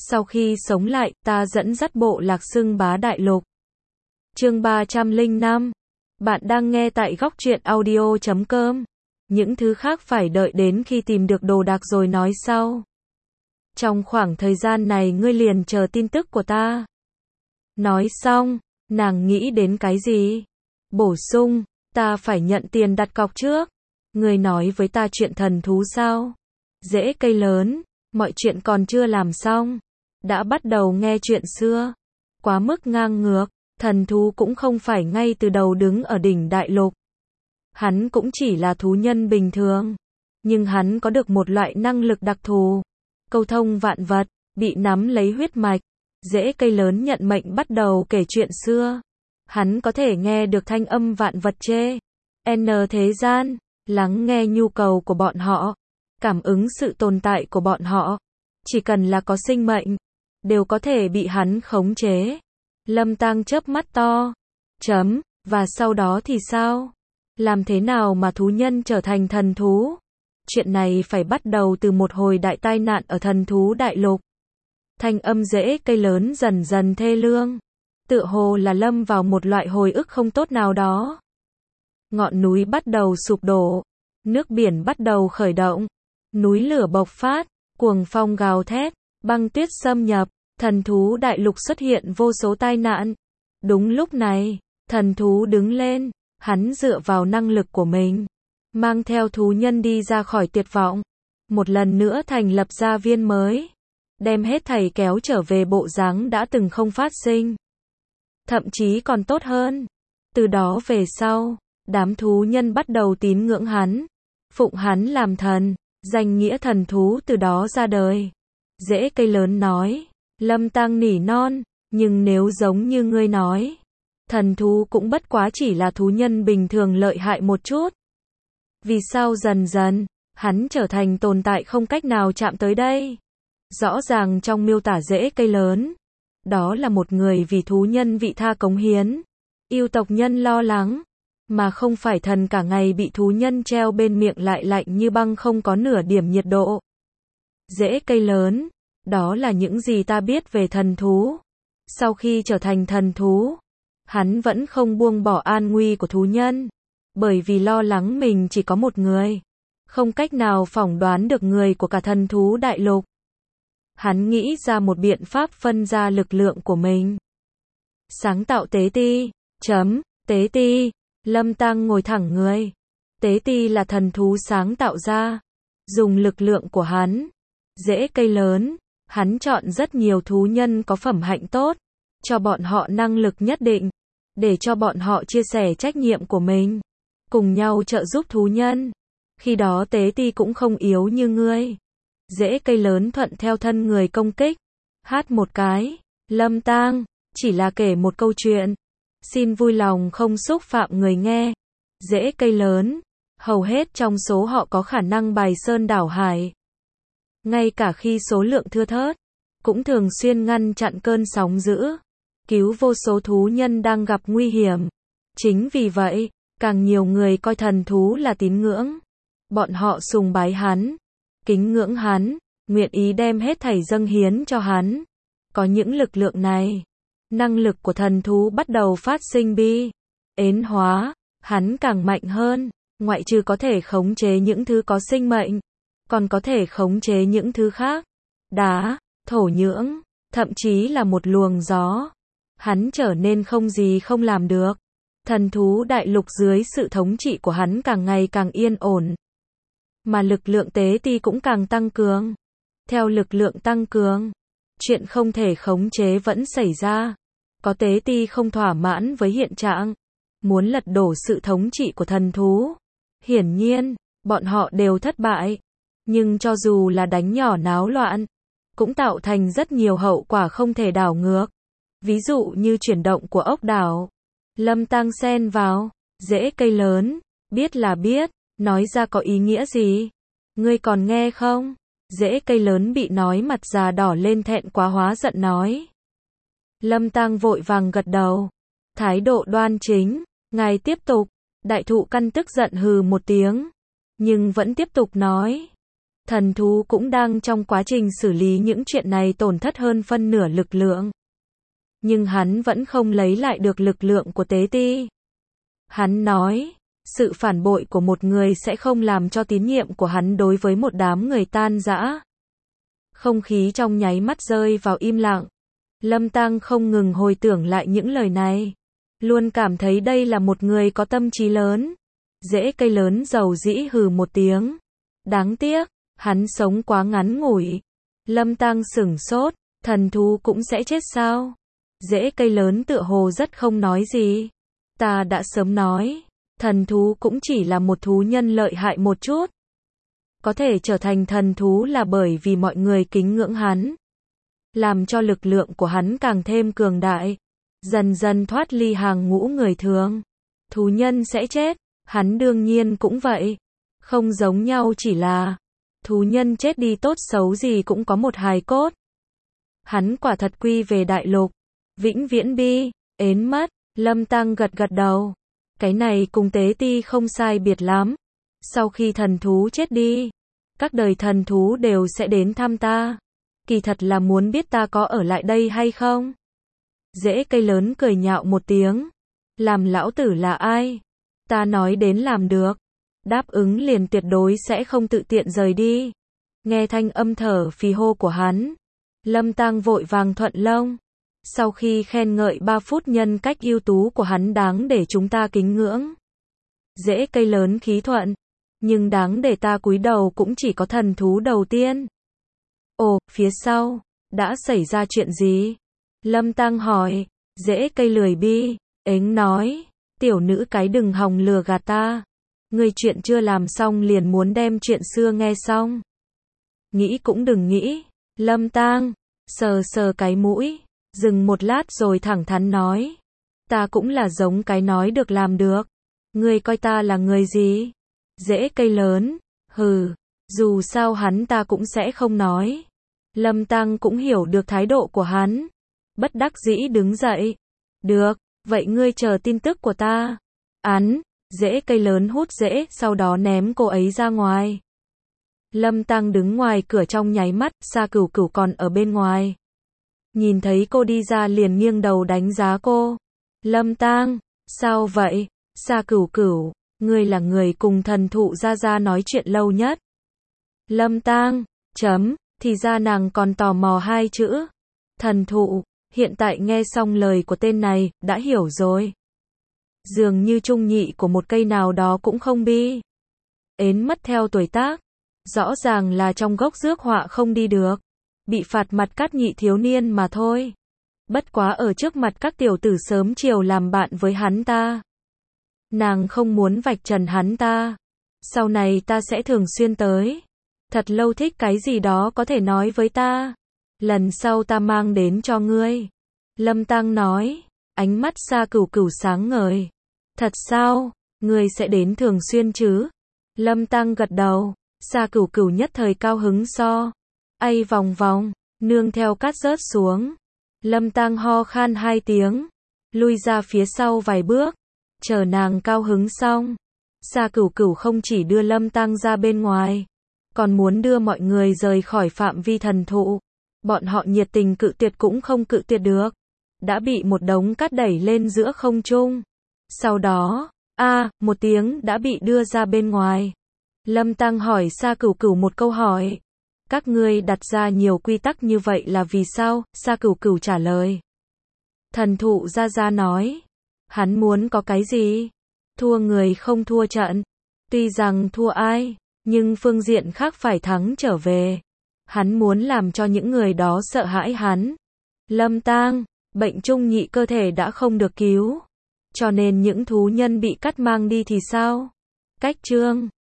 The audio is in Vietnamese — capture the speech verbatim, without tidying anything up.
Sau khi sống lại, ta dẫn dắt bộ lạc xưng bá đại lục. Chương ba trăm lẻ năm. Bạn đang nghe tại góc truyện audio chấm com. Những thứ khác phải đợi đến khi tìm được đồ đạc rồi nói sau. Trong khoảng thời gian này ngươi liền chờ tin tức của ta. Nói xong, nàng nghĩ đến cái gì? Bổ sung, ta phải nhận tiền đặt cọc trước. Ngươi nói với ta chuyện thần thú sao? Rễ cây lớn, mọi chuyện còn chưa làm xong. Đã bắt đầu nghe chuyện xưa. Quá mức ngang ngược, thần thú cũng không phải ngay từ đầu đứng ở đỉnh đại lục. Hắn cũng chỉ là thú nhân bình thường. Nhưng hắn có được một loại năng lực đặc thù. Câu thông vạn vật, bị nắm lấy huyết mạch. Rễ cây lớn nhận mệnh bắt đầu kể chuyện xưa. Hắn có thể nghe được thanh âm vạn vật chê N thế gian, lắng nghe nhu cầu của bọn họ, cảm ứng sự tồn tại của bọn họ. Chỉ cần là có sinh mệnh, đều có thể bị hắn khống chế. Lâm Tang chớp mắt to. Chấm, và sau đó thì sao? Làm thế nào mà thú nhân trở thành thần thú? Chuyện này phải bắt đầu từ một hồi đại tai nạn ở thần thú đại lục. Thanh âm rễ cây lớn dần dần thê lương. Tựa hồ là lâm vào một loại hồi ức không tốt nào đó. Ngọn núi bắt đầu sụp đổ. Nước biển bắt đầu khởi động. Núi lửa bộc phát, cuồng phong gào thét, băng tuyết xâm nhập, thần thú đại lục xuất hiện vô số tai nạn. Đúng lúc này, thần thú đứng lên, hắn dựa vào năng lực của mình, mang theo thú nhân đi ra khỏi tuyệt vọng, một lần nữa thành lập gia viên mới, đem hết thảy kéo trở về bộ dáng đã từng không phát sinh. Thậm chí còn tốt hơn. Từ đó về sau, đám thú nhân bắt đầu tín ngưỡng hắn, phụng hắn làm thần, danh nghĩa thần thú từ đó ra đời. Rễ cây lớn nói, Lâm Tang nỉ non, nhưng nếu giống như ngươi nói, thần thú cũng bất quá chỉ là thú nhân bình thường lợi hại một chút. Vì sao dần dần, hắn trở thành tồn tại không cách nào chạm tới đây? Rõ ràng trong miêu tả rễ cây lớn, đó là một người vì thú nhân vị tha cống hiến, yêu tộc nhân lo lắng, mà không phải thần cả ngày bị thú nhân treo bên miệng lại lạnh như băng không có nửa điểm nhiệt độ. Rễ cây lớn, đó là những gì ta biết về thần thú. Sau khi trở thành thần thú, hắn vẫn không buông bỏ an nguy của thú nhân, bởi vì lo lắng mình chỉ có một người, không cách nào phỏng đoán được người của cả thần thú đại lục. Hắn nghĩ ra một biện pháp phân ra lực lượng của mình. Sáng tạo tế ti. Chấm, tế ti. Lâm Tang ngồi thẳng người. Tế ti là thần thú sáng tạo ra. Dùng lực lượng của hắn. Rễ cây lớn. Hắn chọn rất nhiều thú nhân có phẩm hạnh tốt. Cho bọn họ năng lực nhất định. Để cho bọn họ chia sẻ trách nhiệm của mình. Cùng nhau trợ giúp thú nhân. Khi đó tế ti cũng không yếu như ngươi. Rễ cây lớn thuận theo thân người công kích. Hát một cái. Lâm Tang, chỉ là kể một câu chuyện. Xin vui lòng không xúc phạm người nghe. Rễ cây lớn, hầu hết trong số họ có khả năng bài sơn đảo hải. Ngay cả khi số lượng thưa thớt, cũng thường xuyên ngăn chặn cơn sóng dữ, cứu vô số thú nhân đang gặp nguy hiểm. Chính vì vậy, càng nhiều người coi thần thú là tín ngưỡng. Bọn họ sùng bái hắn, kính ngưỡng hắn, nguyện ý đem hết thảy dâng hiến cho hắn. Có những lực lượng này, năng lực của thần thú bắt đầu phát sinh bi ến hóa, hắn càng mạnh hơn, ngoại trừ có thể khống chế những thứ có sinh mệnh, còn có thể khống chế những thứ khác, đá, thổ nhưỡng, thậm chí là một luồng gió. Hắn trở nên không gì không làm được. Thần thú đại lục dưới sự thống trị của hắn càng ngày càng yên ổn, mà lực lượng tế ti cũng càng tăng cường. Theo lực lượng tăng cường, chuyện không thể khống chế vẫn xảy ra. Có tế ti không thỏa mãn với hiện trạng, muốn lật đổ sự thống trị của thần thú. Hiển nhiên, bọn họ đều thất bại. Nhưng cho dù là đánh nhỏ náo loạn, cũng tạo thành rất nhiều hậu quả không thể đảo ngược. Ví dụ như chuyển động của ốc đảo. Lâm Tang xen vào, rễ cây lớn, biết là biết, nói ra có ý nghĩa gì? Ngươi còn nghe không? Rễ cây lớn bị nói mặt già đỏ lên thẹn quá hóa giận nói. Lâm Tang vội vàng gật đầu. Thái độ đoan chính. Ngài tiếp tục. Đại thụ căn tức giận hừ một tiếng. Nhưng vẫn tiếp tục nói. Thần thú cũng đang trong quá trình xử lý những chuyện này, tổn thất hơn phân nửa lực lượng. Nhưng hắn vẫn không lấy lại được lực lượng của tế ti. Hắn nói, sự phản bội của một người sẽ không làm cho tín nhiệm của hắn đối với một đám người tan rã. Không khí trong nháy mắt rơi vào im lặng. Lâm Tăng không ngừng hồi tưởng lại những lời này. Luôn cảm thấy đây là một người có tâm trí lớn. Rễ cây lớn dầu dĩ hừ một tiếng. Đáng tiếc, hắn sống quá ngắn ngủi. Lâm Tăng sửng sốt, thần thú cũng sẽ chết sao? Rễ cây lớn tựa hồ rất không nói gì. Ta đã sớm nói, thần thú cũng chỉ là một thú nhân lợi hại một chút. Có thể trở thành thần thú là bởi vì mọi người kính ngưỡng hắn. Làm cho lực lượng của hắn càng thêm cường đại. Dần dần thoát ly hàng ngũ người thường. Thú nhân sẽ chết, hắn đương nhiên cũng vậy. Không giống nhau chỉ là, thú nhân chết đi tốt xấu gì cũng có một hài cốt. Hắn quả thật quy về đại lục. Vĩnh viễn bi, ến mất, Lâm Tăng gật gật đầu. Cái này cùng tế ti không sai biệt lắm. Sau khi thần thú chết đi, các đời thần thú đều sẽ đến thăm ta. Kỳ thật là muốn biết ta có ở lại đây hay không. Rễ cây lớn cười nhạo một tiếng. Làm lão tử là ai? Ta nói đến làm được. Đáp ứng liền tuyệt đối sẽ không tự tiện rời đi. Nghe thanh âm thở phì hô của hắn, Lâm Tăng vội vàng thuận lông. Sau khi khen ngợi ba phút nhân cách ưu tú của hắn đáng để chúng ta kính ngưỡng. Rễ cây lớn khí thuận, nhưng đáng để ta cúi đầu cũng chỉ có thần thú đầu tiên. Ồ, phía sau, đã xảy ra chuyện gì? Lâm Tăng hỏi. Rễ cây lười bi, ếnh nói, tiểu nữ cái đừng hòng lừa gạt ta. Ngươi chuyện chưa làm xong liền muốn đem chuyện xưa nghe xong. Nghĩ cũng đừng nghĩ. Lâm Tăng sờ sờ cái mũi, dừng một lát rồi thẳng thắn nói. Ta cũng là giống cái nói được làm được. Ngươi coi ta là người gì? Rễ cây lớn, hừ, dù sao hắn ta cũng sẽ không nói. Lâm Tăng cũng hiểu được thái độ của hắn. Bất đắc dĩ đứng dậy. Được, vậy ngươi chờ tin tức của ta. Án, rễ cây lớn hút rễ, sau đó ném cô ấy ra ngoài. Lâm Tăng đứng ngoài cửa trong nháy mắt, Sa Cửu Cửu còn ở bên ngoài. Nhìn thấy cô đi ra liền nghiêng đầu đánh giá cô. Lâm Tăng, sao vậy? Sa Cửu Cửu, ngươi là người cùng thần thụ Gia Gia nói chuyện lâu nhất. Lâm Tăng, chấm, thì ra nàng còn tò mò hai chữ. Thần thụ, hiện tại nghe xong lời của tên này, đã hiểu rồi. Dường như trung nhị của một cây nào đó cũng không bi. Ến mất theo tuổi tác. Rõ ràng là trong gốc rước họa không đi được. Bị phạt mặt các nhị thiếu niên mà thôi. Bất quá ở trước mặt các tiểu tử sớm chiều làm bạn với hắn ta. Nàng không muốn vạch trần hắn ta. Sau này ta sẽ thường xuyên tới. Thật lâu thích cái gì đó có thể nói với ta. Lần sau ta mang đến cho ngươi. Lâm Tăng nói. Ánh mắt Sa Cửu Cửu sáng ngời. Thật sao? Ngươi sẽ đến thường xuyên chứ? Lâm Tăng gật đầu. Sa Cửu Cửu nhất thời cao hứng so. Ai vòng vòng, nương theo cát rớt xuống. Lâm Tăng ho khan hai tiếng. Lui ra phía sau vài bước. Chờ nàng cao hứng xong. Sa Cửu Cửu không chỉ đưa Lâm Tăng ra bên ngoài. Còn muốn đưa mọi người rời khỏi phạm vi thần thụ. Bọn họ nhiệt tình cự tuyệt cũng không cự tuyệt được. Đã bị một đống cát đẩy lên giữa không trung. Sau đó, a một tiếng đã bị đưa ra bên ngoài. Lâm Tăng hỏi Sa Cửu Cửu một câu hỏi. Các ngươi đặt ra nhiều quy tắc như vậy là vì sao? Sa Cửu Cửu trả lời. Thần thụ Gia Gia nói. Hắn muốn có cái gì? Thua người không thua trận. Tuy rằng thua ai, nhưng phương diện khác phải thắng trở về. Hắn muốn làm cho những người đó sợ hãi hắn. Lâm Tăng, bệnh trung nhị cơ thể đã không được cứu. Cho nên những thú nhân bị cắt mang đi thì sao? Cách chương